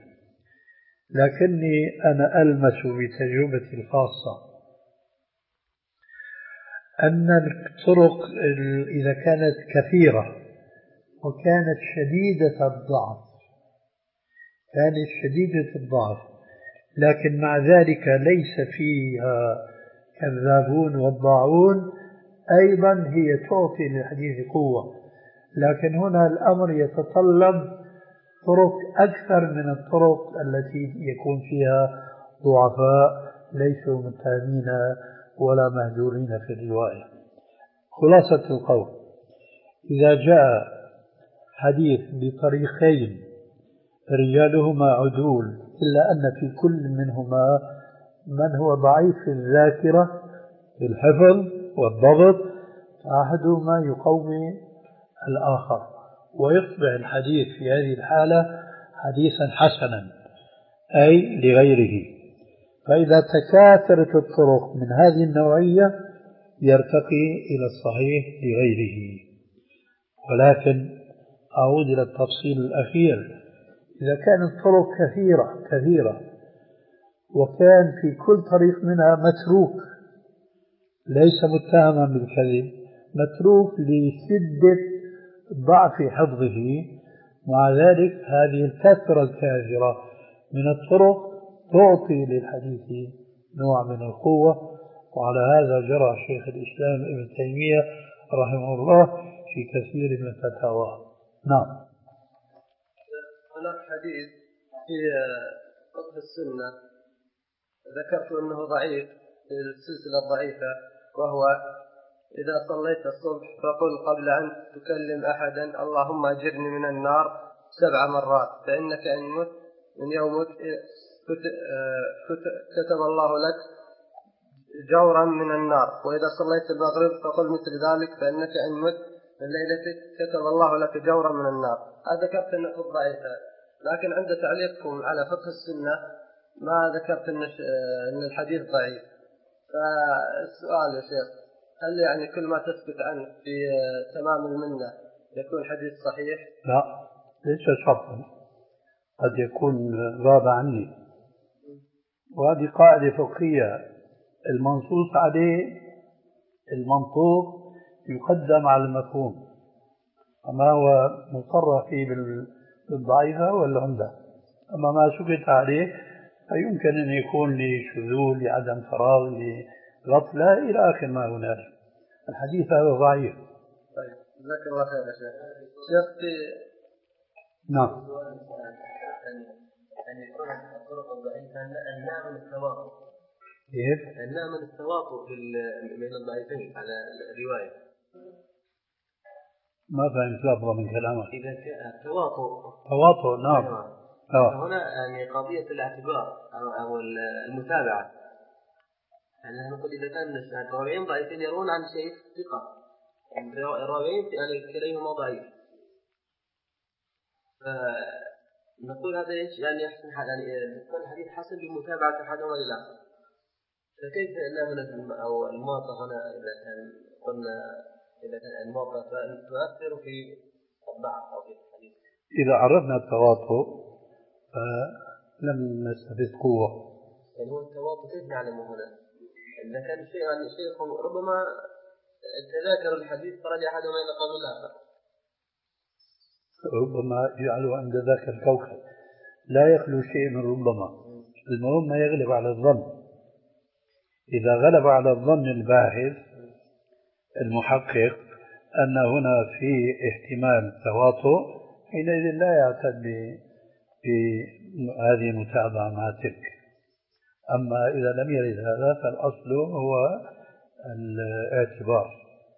لكني أنا ألمس بتجربتي الخاصة أن الطرق إذا كانت كثيرة وكانت شديدة الضعف كانت شديدة الضعف لكن مع ذلك ليس فيها كذابون وضاعون، أيضا هي تعطي للحديث قوة. لكن هنا الأمر يتطلب طرق أكثر من الطرق التي يكون فيها ضعفاء ليسوا متهمين ولا مهجورين في الرواية. خلاصة القول، إذا جاء حديث بطريقين رجالهما عدول إلا أن في كل منهما من هو ضعيف في الذاكرة في الحفظ والضبط، فأحدهما يقوي الآخر ويصبح الحديث في هذه الحالة حديثا حسنا أي لغيره. فإذا تكاثرت الطرق من هذه النوعية يرتقي إلى الصحيح لغيره. ولكن أعود إلى التفصيل الأخير، إذا كانت الطرق كثيرة كثيرة وكان في كل طريق منها متروك ليس متهما بالكذب، متروك لشدة ضعف حفظه، مع ذلك هذه الكثرة الكاثرة من الطرق تعطي للحديث نوع من القوة. وعلى هذا جرى شيخ الإسلام ابن تيمية رحمه الله في كثير من فتاواه. نعم. هناك حديث في فقه السنة ذكرت أنه ضعيف في السلسلة الضعيفة، وهو إذا صليت الصبح فقل قبل أن تكلم أحدا اللهم أجرني من النار سبع مرات، فإنك إن مت من يومك كتب الله لك جورا من النار. وإذا صليت المغرب فقل مثل ذلك، فإنك إن مت من ليلتك كتب الله لك جورا من النار. هذا ذكرت أنه ضعيفة، لكن عند تعليقكم على فقه السنة ما ذكرت أن الحديث ضعيف. فالسؤال يا شيخ، هل يعني كل ما تثبت عنه في تمام المنة يكون حديث صحيح؟ لا، ليس شرطا، قد يكون غاب عني. وهذه قاعدة فقهية، المنصوص عليه المنطوق يقدم على المفهوم، أما هو مصرح فيه بالضعيفة والعمدة. أما ما سكت عليه فيمكن أن يكون لشذوذ، لعدم فراغ، لغفلة إلى آخر ما هنالك. الحديث هذا ضعيف. طيب، جزاك الله خير يا شيخ. شيخ في نعم. أن يكون الطرق الضعيفة أن من التواطؤ. كيف؟ أن من التواطؤ بين الضعيفين على الرواية. ما فهمت لفظة من كلامك. إذا كان التواطؤ تواطؤ نعم. آه. هنا يعني قضية الاعتبار أو, أو المتابعة. يعني نقول إذا كان الراويين ضعيفين يرون عن شيء ثقة، الراويين يعني كليهما ضعيف، فنقول هذا إيش يعني أحسن حال، يعني يكون الحديث حسن بمتابعة أحدهما للآخر. فكيف نعمل أو المواطأة هنا إذا كان قلنا إذا كان المواطأة تؤثر في الضعف أو في الحديث؟ إذا عرفنا التواطؤ فلم نستفد قوة. يعني هو التواطؤ كيف نعلمه هنا؟ إذا كان شيء عن شيء ربما تذاكر الحديث فرجع أحدهما إلى قول الآخر، ربما يجعله عند ذاك الكوكب، لا يخلو شيء من ربما. المهم ما يغلب على الظن. إذا غلب على الظن الباحث المحقق أن هنا في احتمال تواطؤ حينئذ لا يعتد بهذه المتابعة مع تلك. أما إذا لم يرد هذا فالأصل هو الاعتبار.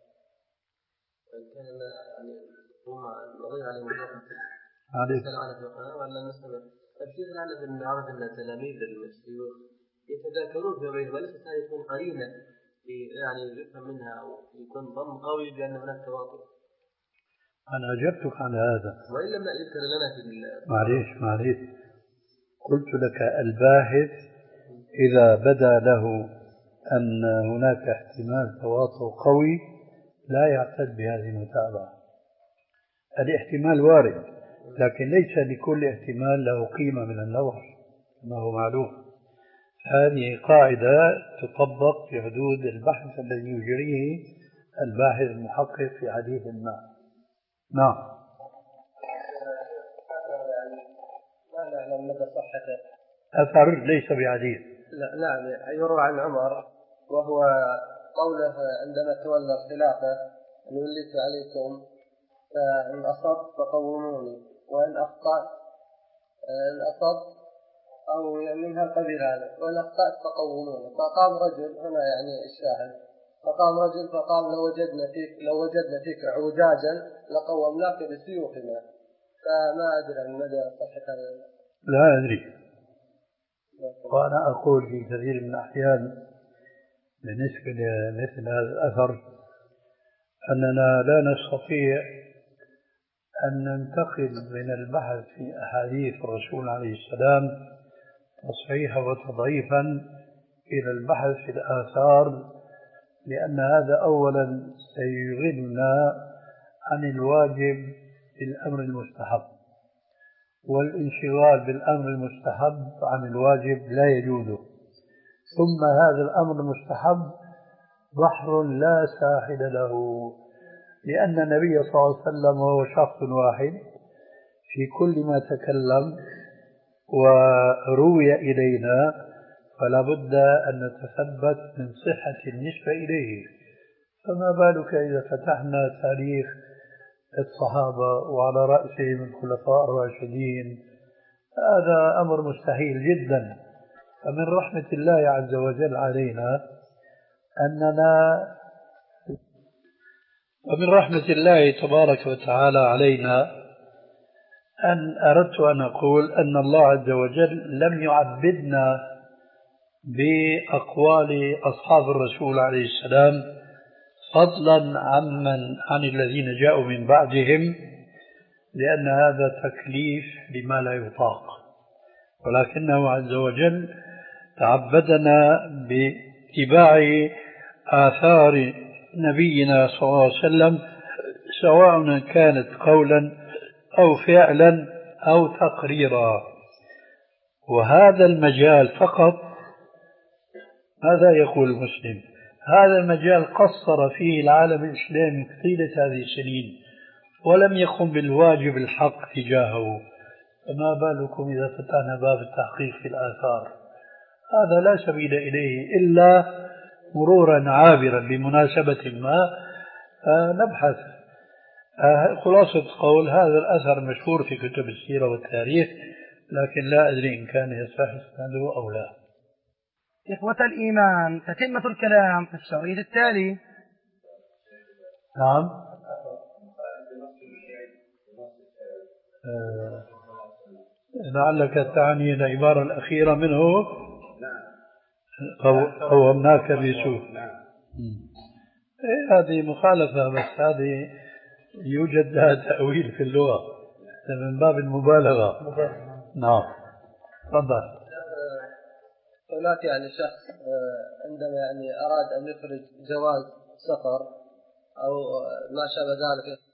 كان يعني هم نظير على عليك ولا نستمر الشيخ الآن بنعرف أن تلاميذ الشيوخ يتذاكرون في بينهم، وليس هذه تكون قرينة يعني يفهم منها أو يكون ضم قوي بأن هناك تواطؤ. أنا أجبتك على هذا وإن لم يذكر لنا في معليش معليش قلت لك الباحث إذا بدا له أن هناك احتمال تواطؤ قوي لا يعتد بهذه المتابعة. الاحتمال وارد، لكن ليس لكل احتمال له قيمة من النظر كما هو معلوم. هذه قاعدة تطبق في حدود البحث الذي يجريه الباحث المحقق في حديث ما. نعم. لا نعلم مدى صحته. أثر ليس بحديث. لا نعم يروى عن عمر وهو قوله عندما تولى الخلافة أن وليت عليكم فإن أصبت فقوموني وإن أخطأت إن أصبت أو منها قبل هذا وإن أخطأت فقوموني. فقام رجل هنا يعني الشاهد فقام رجل فقال لو وجدنا فيك لو وجدنا فيك عجاجا لقومناك بسيوفنا. فما أدري عن مدى صحة هذا. لا أدري. وأنا أقول في كثير من الأحيان بالنسبة لمثل هذا الأثر أننا لا نستطيع أن ننتقل من البحث في أحاديث الرسول عليه السلام تصحيحا وتضعيفا إلى البحث في الآثار، لأن هذا أولا سيشغلنا عن الواجب بالأمر المستحب، والانشغال بالأمر المستحب عن الواجب لا يجوز. ثم هذا الأمر المستحب بحر لا ساحل له، لأن النبي صلى الله عليه وسلم وهو شخص واحد في كل ما تكلم وروي إلينا فلا بد أن نتثبت من صحة النسبة إليه. فما بالك إذا فتحنا تاريخ الصحابة وعلى رأسهم الخلفاء الراشدين؟ هذا أمر مستحيل جدا. فمن رحمة الله عز وجل علينا أننا ومن رحمة الله تبارك وتعالى علينا أن أردت أن أقول أن الله عز وجل لم يعبدنا بأقوال أصحاب الرسول عليه السلام فضلا عمن عن الذين جاءوا من بعدهم، لأن هذا تكليف لما لا يطاق، ولكنه عز وجل تعبدنا باتباع آثار نبينا صلى الله عليه وسلم سواء كانت قولا أو فعلا أو تقريرا. وهذا المجال فقط ماذا يقول المسلم؟ هذا المجال قصر فيه العالم الإسلامي طيلة هذه السنين ولم يقم بالواجب الحق تجاهه، فما بالكم إذا فتحنا باب التحقيق في الآثار؟ هذا لا سبيل إليه إلا مرورا عابرا بمناسبة ما نبحث. خلاصة قول هذا الأثر مشهور في كتب السيرة والتاريخ، لكن لا أدري إن كان يصح إسناده أو لا. إخوة الإيمان، تتمة الكلام في الشريط التالي. نعم. آه. لعلك تعني العبارة الأخيرة منه قومناك بسوء. إيه هذه مخالفة، بس هذه يوجد لها تأويل في اللغة من باب المبالغة. نعم تفضل. هناك يعني شخص عندما يعني أراد أن يخرج جواز سفر أو ما شابه ذلك